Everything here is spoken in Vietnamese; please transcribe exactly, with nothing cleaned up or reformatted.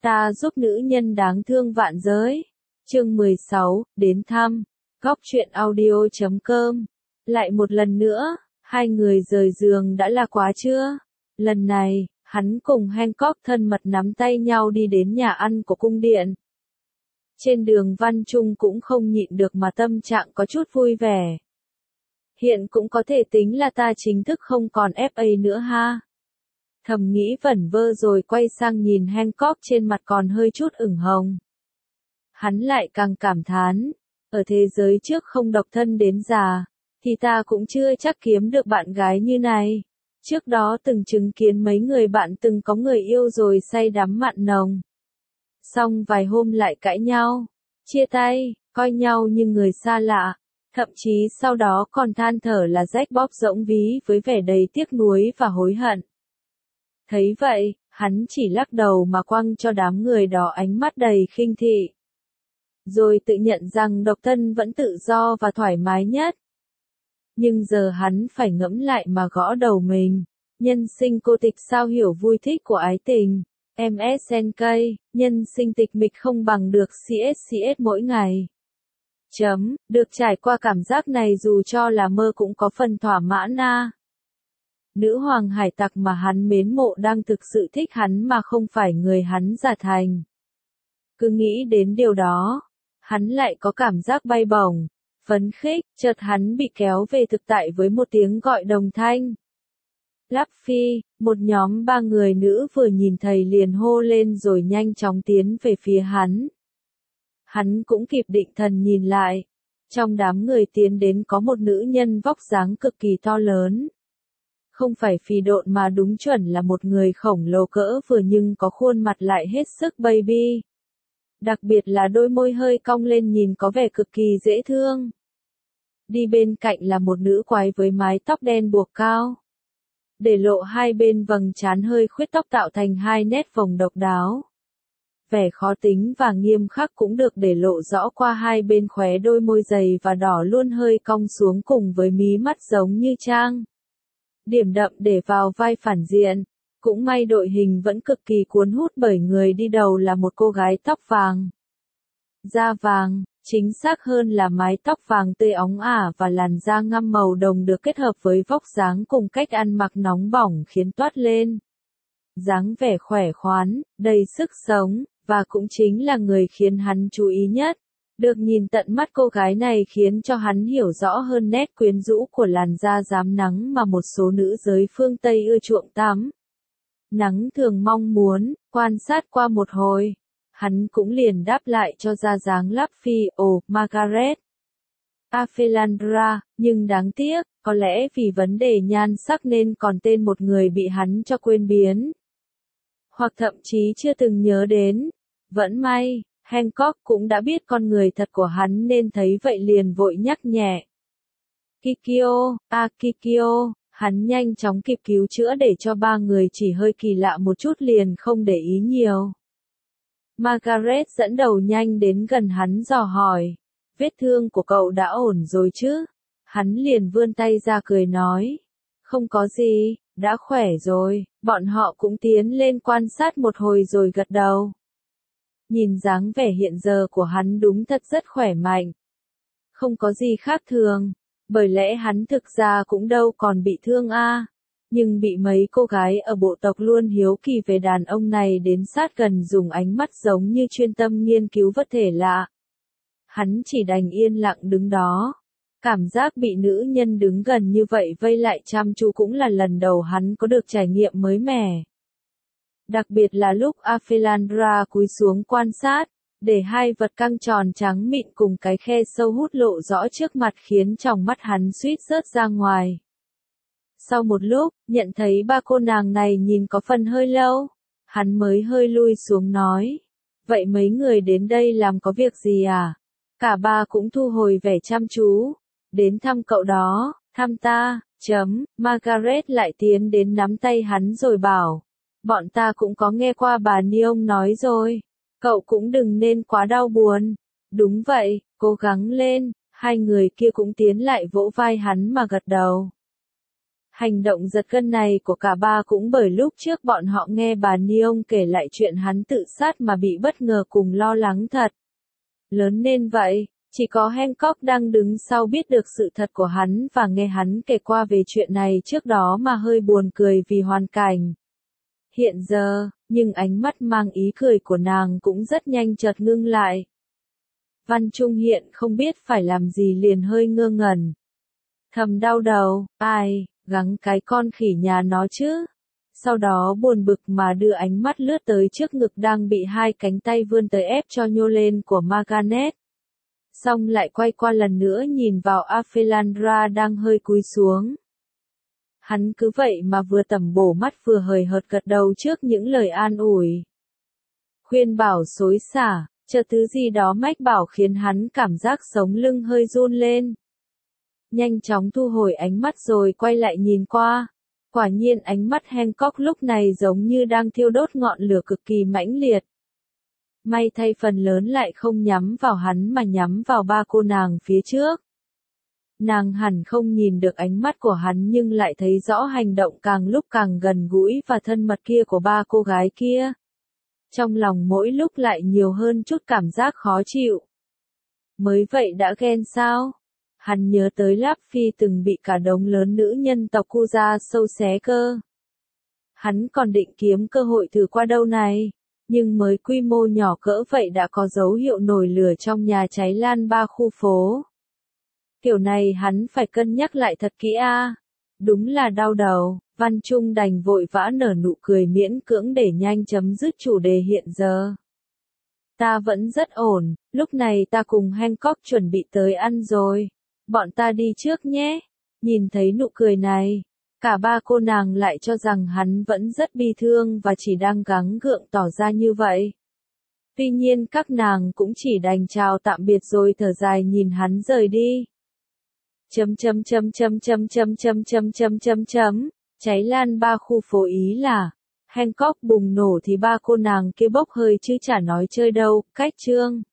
Ta giúp nữ nhân đáng thương vạn giới. Chương mười sáu, đến thăm. Góc truyện audio chấm com. Lại một lần nữa, hai người rời giường đã là quá trưa. Lần này, hắn cùng Hancock thân mật nắm tay nhau đi đến nhà ăn của cung điện. Trên đường Văn Trung cũng không nhịn được mà tâm trạng có chút vui vẻ. Hiện cũng có thể tính là ta chính thức không còn ép a nữa ha. Thầm nghĩ vẩn vơ rồi quay sang nhìn Hancock trên mặt còn hơi chút ửng hồng. Hắn lại càng cảm thán, ở thế giới trước không độc thân đến già, thì ta cũng chưa chắc kiếm được bạn gái như này. Trước đó từng chứng kiến mấy người bạn từng có người yêu rồi say đắm mặn nồng. Xong vài hôm lại cãi nhau, chia tay, coi nhau như người xa lạ. Thậm chí sau đó còn than thở là rách bóp rỗng ví với vẻ đầy tiếc nuối và hối hận. Thấy vậy, hắn chỉ lắc đầu mà quăng cho đám người đó ánh mắt đầy khinh thị. Rồi tự nhận rằng độc thân vẫn tự do và thoải mái nhất. Nhưng giờ hắn phải ngẫm lại mà gõ đầu mình. Nhân sinh cô tịch sao hiểu vui thích của ái tình. em ét en ca, nhân sinh tịch mịch không bằng được xê ét xê ét mỗi ngày. Chấm, được trải qua cảm giác này dù cho là mơ cũng có phần thỏa mãn a. Nữ hoàng hải tặc mà hắn mến mộ đang thực sự thích hắn mà không phải người hắn giả thành. Cứ nghĩ đến điều đó, hắn lại có cảm giác bay bổng, phấn khích, chợt hắn bị kéo về thực tại với một tiếng gọi đồng thanh. Luffy, một nhóm ba người nữ vừa nhìn thấy liền hô lên rồi nhanh chóng tiến về phía hắn. Hắn cũng kịp định thần nhìn lại. Trong đám người tiến đến có một nữ nhân vóc dáng cực kỳ to lớn. Không phải phì độn mà đúng chuẩn là một người khổng lồ cỡ vừa nhưng có khuôn mặt lại hết sức baby. Đặc biệt là đôi môi hơi cong lên nhìn có vẻ cực kỳ dễ thương. Đi bên cạnh là một nữ quái với mái tóc đen buộc cao. Để lộ hai bên vầng trán hơi khuyết tóc tạo thành hai nét vòng độc đáo. Vẻ khó tính và nghiêm khắc cũng được để lộ rõ qua hai bên khóe đôi môi dày và đỏ luôn hơi cong xuống cùng với mí mắt giống như trang. Điểm đậm để vào vai phản diện. Cũng may đội hình vẫn cực kỳ cuốn hút bởi người đi đầu là một cô gái tóc vàng. Da vàng, chính xác hơn là mái tóc vàng tươi óng ả và làn da ngăm màu đồng được kết hợp với vóc dáng cùng cách ăn mặc nóng bỏng khiến toát lên. Dáng vẻ khỏe khoắn, đầy sức sống, và cũng chính là người khiến hắn chú ý nhất. Được nhìn tận mắt cô gái này khiến cho hắn hiểu rõ hơn nét quyến rũ của làn da rám nắng mà một số nữ giới phương Tây ưa chuộng tắm. Nắng thường mong muốn, quan sát qua một hồi. Hắn cũng liền đáp lại cho ra dáng Luffy, ồ, Margaret. Aphelandra, nhưng đáng tiếc, có lẽ vì vấn đề nhan sắc nên còn tên một người bị hắn cho quên biến. Hoặc thậm chí chưa từng nhớ đến. Vẫn may, Hancock cũng đã biết con người thật của hắn nên thấy vậy liền vội nhắc nhẹ. Kikyo, à Kikyo, hắn nhanh chóng kịp cứu chữa để cho ba người chỉ hơi kỳ lạ một chút liền không để ý nhiều. Margaret dẫn đầu nhanh đến gần hắn dò hỏi, vết thương của cậu đã ổn rồi chứ? Hắn liền vươn tay ra cười nói, không có gì, đã khỏe rồi. Bọn họ cũng tiến lên quan sát một hồi rồi gật đầu. Nhìn dáng vẻ hiện giờ của hắn đúng thật rất khỏe mạnh. Không có gì khác thường, bởi lẽ hắn thực ra cũng đâu còn bị thương a. Nhưng bị mấy cô gái ở bộ tộc luôn hiếu kỳ về đàn ông này đến sát gần dùng ánh mắt giống như chuyên tâm nghiên cứu vật thể lạ. Hắn chỉ đành yên lặng đứng đó. Cảm giác bị nữ nhân đứng gần như vậy vây lại chăm chú cũng là lần đầu hắn có được trải nghiệm mới mẻ. Đặc biệt là lúc Aphelandra cúi xuống quan sát, để hai vật căng tròn trắng mịn cùng cái khe sâu hút lộ rõ trước mặt khiến tròng mắt hắn suýt rớt ra ngoài. Sau một lúc, nhận thấy ba cô nàng này nhìn có phần hơi lâu, hắn mới hơi lui xuống nói. Vậy mấy người đến đây làm có việc gì à? Cả ba cũng thu hồi vẻ chăm chú. Đến thăm cậu đó, thăm ta, chấm, Margaret lại tiến đến nắm tay hắn rồi bảo. Bọn ta cũng có nghe qua bà Niông nói rồi. Cậu cũng đừng nên quá đau buồn. Đúng vậy, cố gắng lên. Hai người kia cũng tiến lại vỗ vai hắn mà gật đầu. Hành động giật gân này của cả ba cũng bởi lúc trước bọn họ nghe bà Neon kể lại chuyện hắn tự sát mà bị bất ngờ cùng lo lắng thật lớn nên vậy. Chỉ có Hancock đang đứng sau biết được sự thật của hắn và nghe hắn kể qua về chuyện này trước đó mà hơi buồn cười vì hoàn cảnh hiện giờ, nhưng ánh mắt mang ý cười của nàng cũng rất nhanh chợt ngưng lại. Văn Trung hiện không biết phải làm gì liền hơi ngơ ngẩn. Thầm đau đầu, ai, gắng cái con khỉ nhà nó chứ. Sau đó buồn bực mà đưa ánh mắt lướt tới trước ngực đang bị hai cánh tay vươn tới ép cho nhô lên của Margaret. Xong lại quay qua lần nữa nhìn vào Aphelandra đang hơi cúi xuống. Hắn cứ vậy mà vừa tẩm bổ mắt vừa hời hợt gật đầu trước những lời an ủi. Khuyên bảo xối xả, chờ thứ gì đó mách bảo khiến hắn cảm giác sống lưng hơi run lên. Nhanh chóng thu hồi ánh mắt rồi quay lại nhìn qua. Quả nhiên ánh mắt Hancock lúc này giống như đang thiêu đốt ngọn lửa cực kỳ mãnh liệt. May thay phần lớn lại không nhắm vào hắn mà nhắm vào ba cô nàng phía trước. Nàng hẳn không nhìn được ánh mắt của hắn nhưng lại thấy rõ hành động càng lúc càng gần gũi và thân mật kia của ba cô gái kia. Trong lòng mỗi lúc lại nhiều hơn chút cảm giác khó chịu. Mới vậy đã ghen sao? Hắn nhớ tới Láp Phi từng bị cả đống lớn nữ nhân tộc Kuja sâu xé cơ. Hắn còn định kiếm cơ hội thử qua đâu này, nhưng mới quy mô nhỏ cỡ vậy đã có dấu hiệu nổi lửa trong nhà cháy lan ba khu phố. Kiểu này hắn phải cân nhắc lại thật kỹ a. Đúng là đau đầu, Văn Trung đành vội vã nở nụ cười miễn cưỡng để nhanh chấm dứt chủ đề hiện giờ. Ta vẫn rất ổn, lúc này ta cùng Hancock chuẩn bị tới ăn rồi. Bọn ta đi trước nhé. Nhìn thấy nụ cười này, cả ba cô nàng lại cho rằng hắn vẫn rất bi thương và chỉ đang gắng gượng tỏ ra như vậy. Tuy nhiên các nàng cũng chỉ đành chào tạm biệt rồi thở dài nhìn hắn rời đi. Chấm chấm chấm chấm chấm chấm chấm chấm chấm chấm chấm, cháy lan ba khu phố Ý là, Hancock bùng nổ thì ba cô nàng kia bốc hơi chứ chả nói chơi đâu, cách chương.